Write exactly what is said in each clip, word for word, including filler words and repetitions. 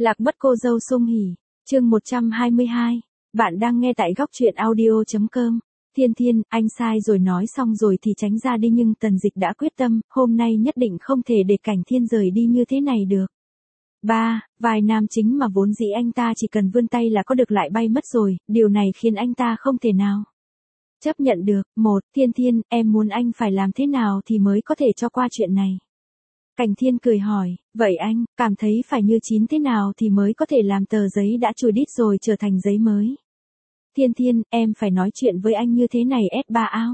Lạc mất cô dâu Sung Hỉ, chương một trăm hai mươi hai. Bạn đang nghe tại góc truyện audio chấm com. Thiên Thiên, anh sai rồi, nói xong rồi thì tránh ra đi, nhưng Tần Dịch đã quyết tâm, hôm nay nhất định không thể để Cảnh Thiên rời đi như thế này được. Ba, vai nam chính mà vốn dĩ anh ta chỉ cần vươn tay là có được lại bay mất rồi, điều này khiến anh ta không thể nào chấp nhận được. Một, Thiên Thiên, em muốn anh phải làm thế nào thì mới có thể cho qua chuyện này? Cảnh Thiên cười hỏi, vậy anh, cảm thấy phải như chín thế nào thì mới có thể làm tờ giấy đã chùi đít rồi trở thành giấy mới? Thiên Thiên, em phải nói chuyện với anh như thế này ét ba ao.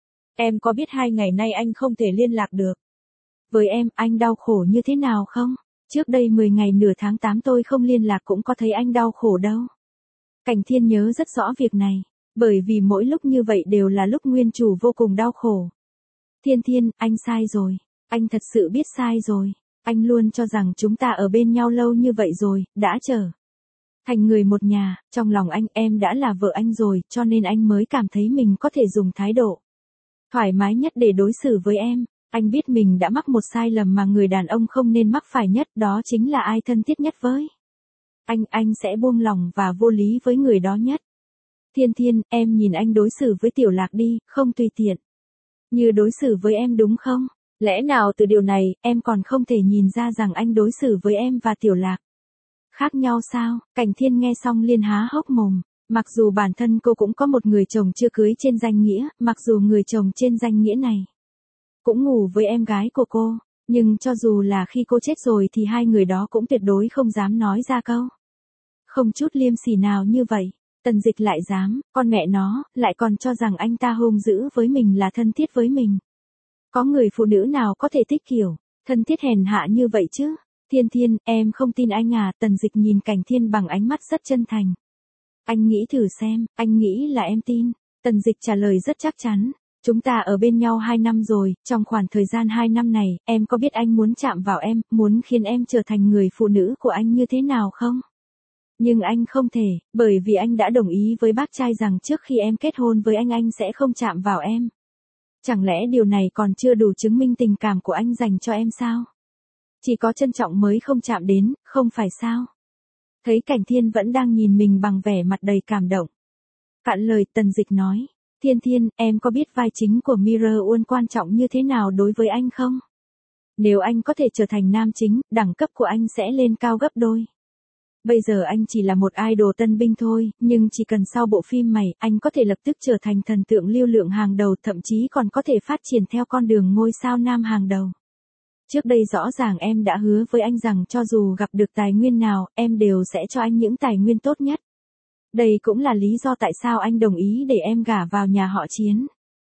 Em có biết hai ngày nay anh không thể liên lạc được với em, anh đau khổ như thế nào không? Trước đây mười ngày nửa tháng tám tôi không liên lạc cũng có thấy anh đau khổ đâu. Cảnh Thiên nhớ rất rõ việc này, bởi vì mỗi lúc như vậy đều là lúc nguyên chủ vô cùng đau khổ. Thiên Thiên, anh sai rồi. Anh thật sự biết sai rồi. Anh luôn cho rằng chúng ta ở bên nhau lâu như vậy rồi, đã trở thành người một nhà, trong lòng anh em đã là vợ anh rồi, cho nên anh mới cảm thấy mình có thể dùng thái độ thoải mái nhất để đối xử với em. Anh biết mình đã mắc một sai lầm mà người đàn ông không nên mắc phải nhất, đó chính là ai thân thiết nhất với anh, anh sẽ buông lòng và vô lý với người đó nhất. Thiên Thiên, em nhìn anh đối xử với Tiểu Lạc đi, không tùy tiện như đối xử với em đúng không? Lẽ nào từ điều này, em còn không thể nhìn ra rằng anh đối xử với em và Tiểu Lạc khác nhau sao? Cảnh Thiên nghe xong liền há hốc mồm. Mặc dù bản thân cô cũng có một người chồng chưa cưới trên danh nghĩa, mặc dù người chồng trên danh nghĩa này cũng ngủ với em gái của cô, nhưng cho dù là khi cô chết rồi thì hai người đó cũng tuyệt đối không dám nói ra câu không chút liêm sỉ nào như vậy. Tần Dịch lại dám, con mẹ nó, lại còn cho rằng anh ta hung dữ với mình là thân thiết với mình. Có người phụ nữ nào có thể thích kiểu thân thiết hèn hạ như vậy chứ? Thiên Thiên, em không tin anh à? Tần Dịch nhìn Cảnh Thiên bằng ánh mắt rất chân thành. Anh nghĩ thử xem, anh nghĩ là em tin. Tần Dịch trả lời rất chắc chắn. Chúng ta ở bên nhau hai năm rồi, trong khoảng thời gian hai năm này, em có biết anh muốn chạm vào em, muốn khiến em trở thành người phụ nữ của anh như thế nào không? Nhưng anh không thể, bởi vì anh đã đồng ý với bác trai rằng trước khi em kết hôn với anh anh sẽ không chạm vào em. Chẳng lẽ điều này còn chưa đủ chứng minh tình cảm của anh dành cho em sao? Chỉ có trân trọng mới không chạm đến, không phải sao? Thấy Cảnh Thiên vẫn đang nhìn mình bằng vẻ mặt đầy cảm động. Cạn lời, Tần Dịch nói, Thiên Thiên, em có biết vai chính của Mirror World quan trọng như thế nào đối với anh không? Nếu anh có thể trở thành nam chính, đẳng cấp của anh sẽ lên cao gấp đôi. Bây giờ anh chỉ là một idol tân binh thôi, nhưng chỉ cần sau bộ phim này, anh có thể lập tức trở thành thần tượng lưu lượng hàng đầu, thậm chí còn có thể phát triển theo con đường ngôi sao nam hàng đầu. Trước đây rõ ràng em đã hứa với anh rằng cho dù gặp được tài nguyên nào, em đều sẽ cho anh những tài nguyên tốt nhất. Đây cũng là lý do tại sao anh đồng ý để em gả vào nhà họ Chiến.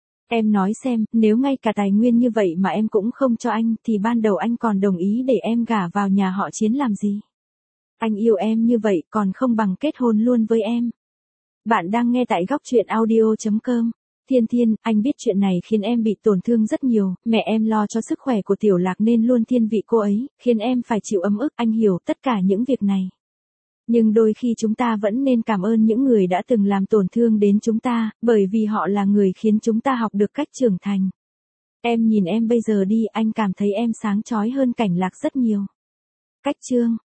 Em nói xem, nếu ngay cả tài nguyên như vậy mà em cũng không cho anh, thì ban đầu anh còn đồng ý để em gả vào nhà họ Chiến làm gì? Anh yêu em như vậy còn không bằng kết hôn luôn với em. Bạn đang nghe tại góc truyện audio chấm com. Thiên Thiên, anh biết chuyện này khiến em bị tổn thương rất nhiều, mẹ em lo cho sức khỏe của Tiểu Lạc nên luôn thiên vị cô ấy, khiến em phải chịu ấm ức, anh hiểu tất cả những việc này. Nhưng đôi khi chúng ta vẫn nên cảm ơn những người đã từng làm tổn thương đến chúng ta, bởi vì họ là người khiến chúng ta học được cách trưởng thành. Em nhìn em bây giờ đi, anh cảm thấy em sáng chói hơn Cảnh Lạc rất nhiều. Cách chương